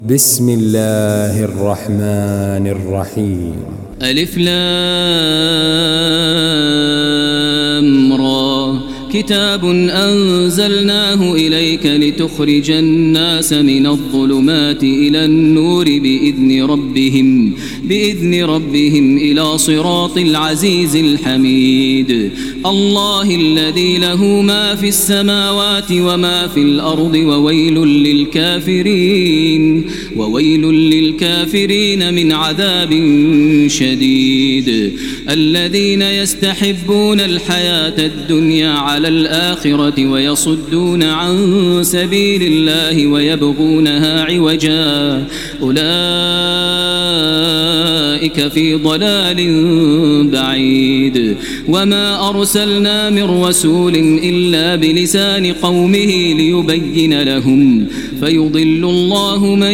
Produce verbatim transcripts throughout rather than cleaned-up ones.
بسم الله الرحمن الرحيم. ألف لام را كتاب أنزلناه إليك لتخرج الناس من الظلمات إلى النور بإذن ربهم بإذن ربهم إلى صراط العزيز الحميد. الله الذي له ما في السماوات وما في الأرض وويل للكافرين وويل للكافرين من عذاب شديد. الذين يستحبون الحياة الدنيا على الآخرة ويصدون عن سبيل الله ويبغونها عوجا أولئك في ضلال بعيد. وما أرسلنا من رسول إلا بلسان قومه ليبين لهم فيضل الله من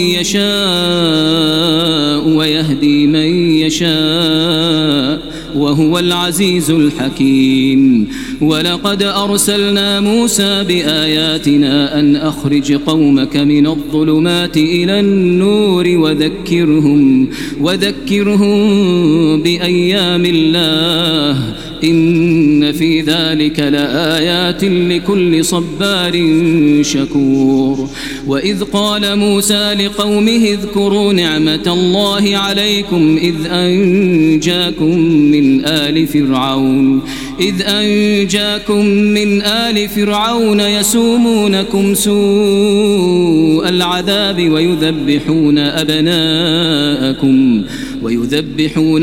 يشاء ويهدي من يشاء وهو العزيز الحكيم. ولقد أرسلنا موسى بآياتنا أن أخرج قومك من الظلمات إلى النور وذكرهم وذكرهم بأيام الله إن في ذلك لآيات لكل صبار شكور. وإذ قال موسى لقومه اذكروا نعمة الله عليكم إذ أنجاكم من آل فرعون إذ أنجاكم من آل فرعون يسومونكم سوء العذاب ويذبحون أبناءكم ويذبحون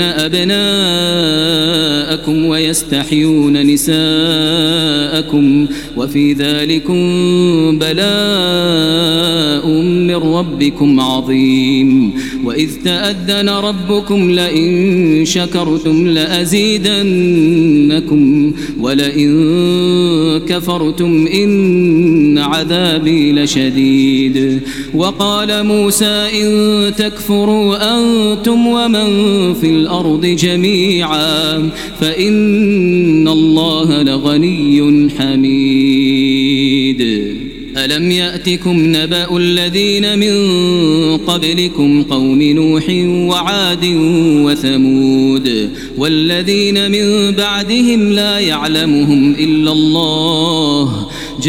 أبناءكم ويستحيون نساءكم وفي ذلكم بلاء من ربكم عظيم. وإذ تأذن ربكم لئن شكرتم لأزيدنكم ولئن كفرتم إن عذابي لشديد. وقال موسى إن تكفروا أنتم ومن في الأرض جميعا فإن الله لغني حميد. ألم يأتكم نبأ الذين من قبلكم قوم نوح وعاد وثمود والذين من بعدهم لا يعلمهم إلا الله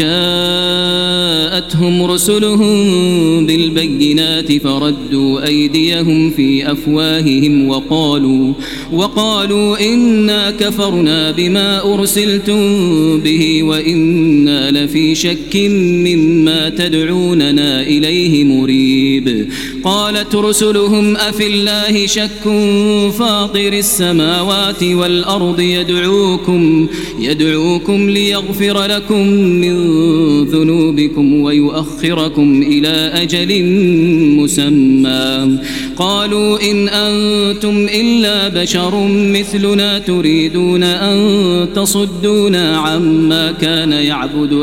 جاءتهم رسلهم بالبينات فردوا أيديهم في أفواههم وقالوا وقالوا إنا كفرنا بما أرسلتم به وإنا لفي شك مما تدعوننا إليه مريب. قالت رسلهم أفي الله شك فاطر السماوات والأرض يدعوكم يدعوكم ليغفر لكم من ذنوبكم ويؤخركم إلى أجل مسمى. قالوا إن أنتم إلا بشر مثلنا تريدون أن تصدونا عما كان يعبد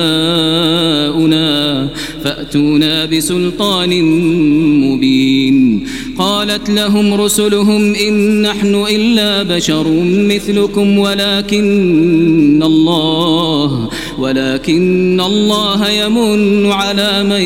آباؤنا فأتونا بسلطان مبين. قالت لهم رسلهم إن نحن إلا بشر مثلكم ولكن الله ولكن الله يمن على من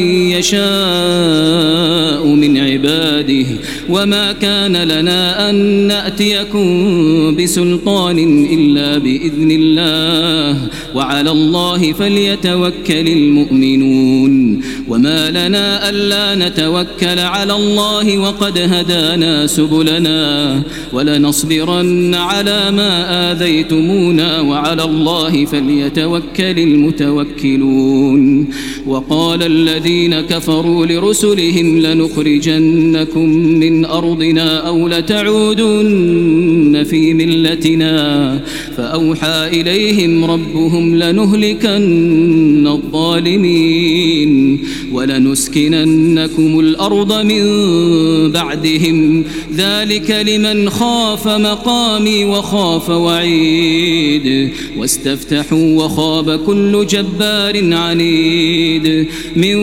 يشاء من عباده وما كان لنا أن نأتيكم بسلطان إلا بإذن الله وعلى الله فليتوكل المؤمنون. وما لنا ألا نتوكل على الله وقد هدانا سبلنا ولنصبرن على ما آذيتمونا وعلى الله فليتوكل المتوكلون. وقال الذين كفروا لرسلهم لنخرجنكم من أرضنا أو لتعودن في ملتنا فأوحى إليهم ربهم لنهلكن الظالمين ولنسكننكم الأرض من بعدهم ذلك لمن خاف مقامي وخاف وعيد. واستفتحوا وخاب كل جبار عنيد من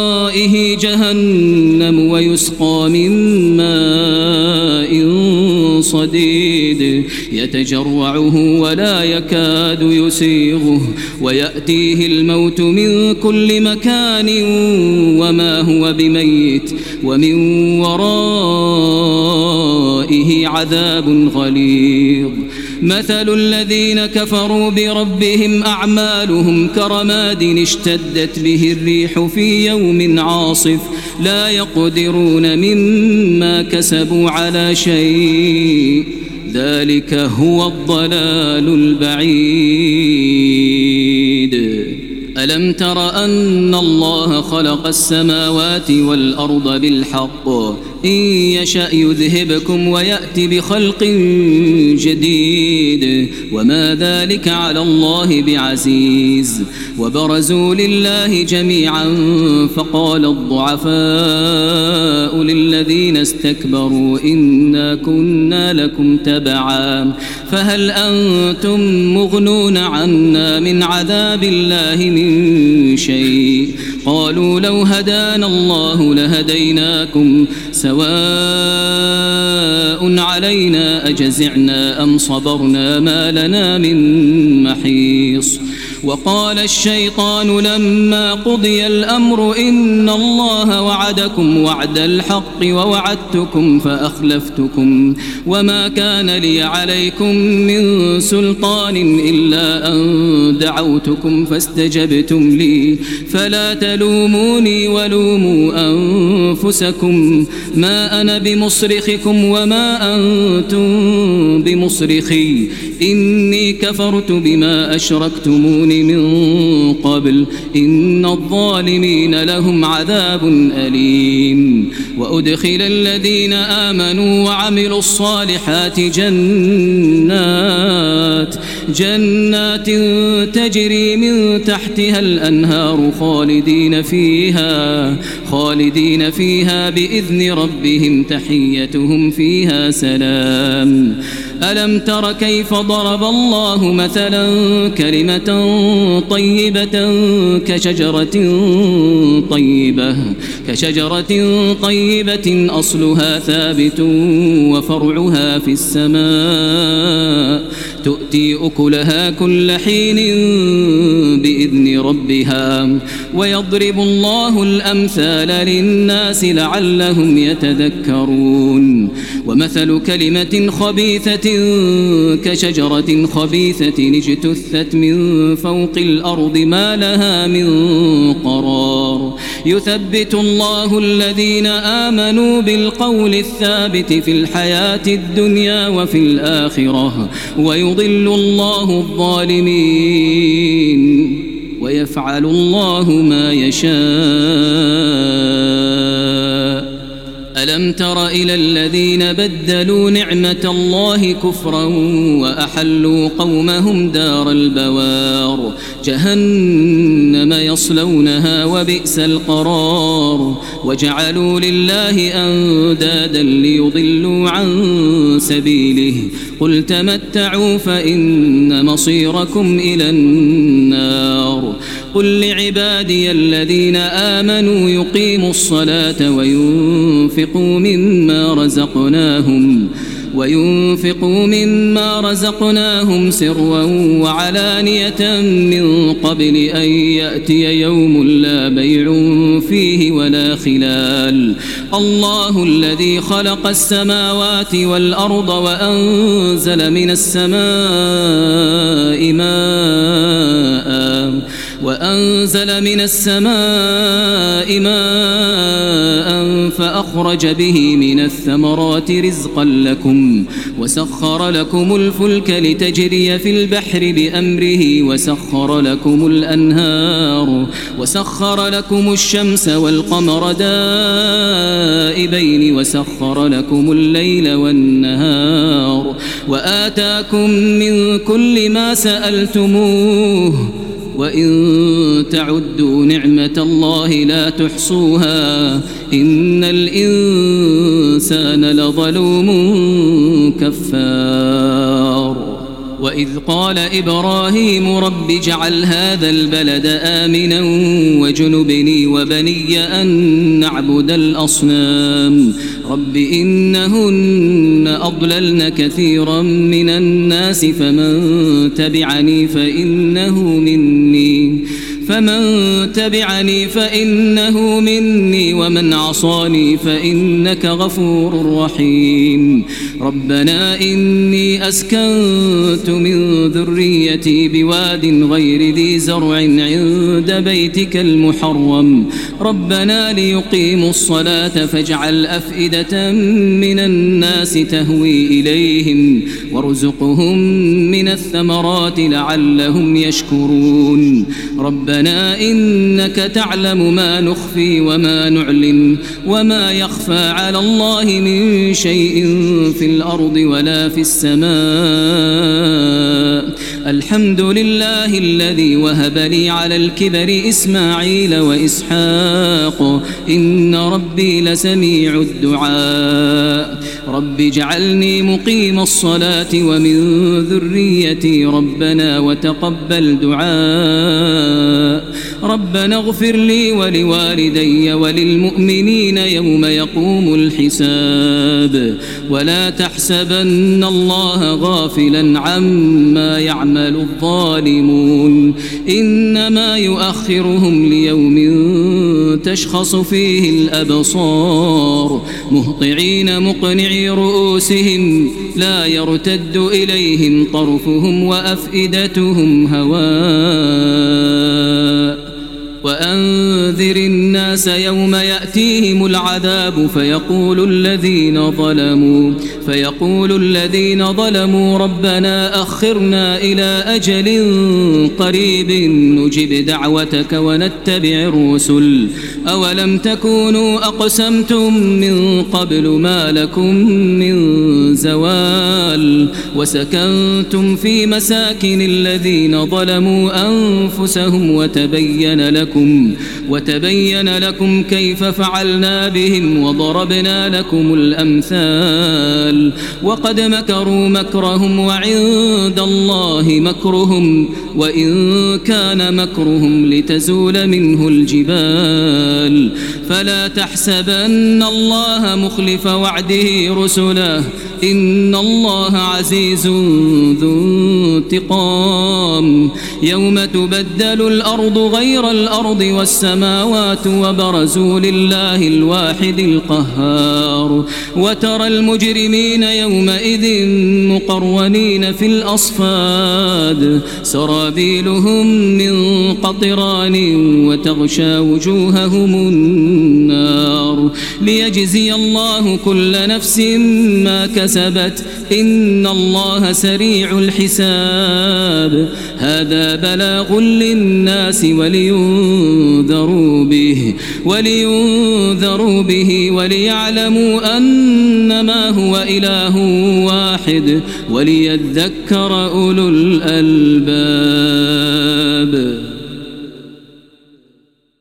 ورائه جهنم ويسقى من ماء صديد يتجرعه ولا يكاد يسيغه ويأتيه الموت من كل مكان وما هو بميت ومن ورائه عذاب غليظ. مثل الذين كفروا بربهم أعمالهم كرماد اشتدت به الريح في يوم عاصف لا يقدرون مما كسبوا على شيء ذلك هو الضلال البعيد. ألم تر أن الله خلق السماوات والأرض بالحق إن يشأ يذهبكم ويأتي بخلق جديد وما ذلك على الله بعزيز. وبرزوا لله جميعا فقال الضعفاء للذين استكبروا إنا كنا لكم تبعا فهل أنتم مغنون عنا من عذاب الله من شيء قالوا لو هدانا الله لهديناكم سواء علينا أجزعنا أم صبرنا ما لنا من محيص. وقال الشيطان لما قضي الأمر إن الله وعدكم وعد الحق ووعدتكم فأخلفتكم وما كان لي عليكم من سلطان إلا أن دعوتكم فاستجبتم لي فلا تلوموني ولوموا أنفسكم ما أنا بمصرخكم وما أنتم بمصرخي إني كفرت بما أشركتمون من قبل إن الظالمين لهم عذاب أليم. وأدخل الذين آمنوا وعملوا الصالحات جنات جنات تجري من تحتها الأنهار خالدين فيها خالدين فيها بإذن ربهم تحيتهم فيها سلام. ألم تر كيف ضرب الله مثلا كلمة طيبة كشجرة طيبة كشجرة طيبة أصلها ثابت وفرعها في السماء تؤتي أكلها كل حين بإذن ربها ويضرب الله الأمثال للناس لعلهم يتذكرون. ومثل كلمة خبيثة كشجرة خبيثة اجتثت من فوق الأرض ما لها من قرار يثبت الله الذين آمنوا بالقول الثابت في الحياة الدنيا وفي الآخرة ويضل الله الظالمين ويفعل الله ما يشاء. ألم تر إلى الذين بدلوا نعمة الله كفرا وأحلوا قومهم دار البوار جهنم يصلونها وبئس القرار وجعلوا لله أندادا ليضلوا عن سبيله قل تمتعوا فإن مصيركم إلى النار. قل لعبادي الذين آمنوا يقيموا الصلاة وينفقوا مما رزقناهم وينفقوا مما رزقناهم سرا وعلانية من قبل أن يأتي يوم لا بيع فيه ولا خلال. الله الذي خلق السماوات والأرض وأنزل من السماء ماء وأنزل من السماء ماء فأخرج به من الثمرات رزقا لكم وسخر لكم الفلك لتجري في البحر بأمره وسخر لكم الأنهار وسخر لكم الشمس والقمر دائبين وسخر لكم الليل والنهار وآتاكم من كل ما سألتموه وإن تعدوا نعمة الله لا تحصوها إن الإنسان لظلوم كفار. وإذ قال إبراهيم رب اجعل هذا البلد آمنا وجنبني وبني أن نعبد الأصنام رب إنهن أضللن كثيرا من الناس فمن تبعني فإنه مني فمن تبعني فإنه مني ومن عصاني فإنك غفور رحيم ربنا إني أسكنت من ذريتي بواد غير ذي زرع عند بيتك المحرم ربنا ليقيموا الصلاة فاجعل أفئدة من الناس تهوي إليهم وارزقهم من الثمرات لعلهم يشكرون ربنا إنك تعلم ما نخفي وما نعلن وما يخفى على الله من شيء في الأرض ولا في السماء الحمد لله الذي وهب لي على الكبر إسماعيل وإسحاق إن ربي لسميع الدعاء رب اجعلني مقيم الصلاة ومن ذريتي ربنا وتقبل دعاء ربنا اغفر لي ولوالدي وللمؤمنين يوم يقوم الحساب ولا تحسبن الله غافلا عما يعمل الظالمون إنما يؤخرهم ليوم تشخص فيه الأبصار مهطعين مقنعي رؤوسهم لا يرتد إليهم طرفهم وأفئدتهم هواء وأنذر الناس يوم يأتيهم العذاب فيقول الذين ظلموا فيقول الذين ظلموا ربنا أخرنا إلى أجل قريب نجب دعوتك ونتبع الرسل أولم تكونوا أقسمتم من قبل ما لكم من زوال وسكنتم في مساكن الذين ظلموا أنفسهم وتبين لكم وتبين لكم كيف فعلنا بهم وضربنا لكم الأمثال وقد مكروا مكرهم وعند الله مكرهم وإن كان مكرهم لتزول منه الجبال فلا تحسبن الله مخلف وعده رسله إن الله عزيز ذو انتقام يوم تبدل الأرض غير الأرض والسماوات وبرزوا لله الواحد القهار وترى المجرمين يومئذ مقرنين في الأصفاد سرابيلهم من قطران وتغشى وجوههم النار ليجزي الله كل نفس ما كسبت إن الله سريع الحساب هذا بلاغ للناس ولينذروا به ولينذروا به وليعلموا أنما هو إله واحد وليذكر أولو الألباب.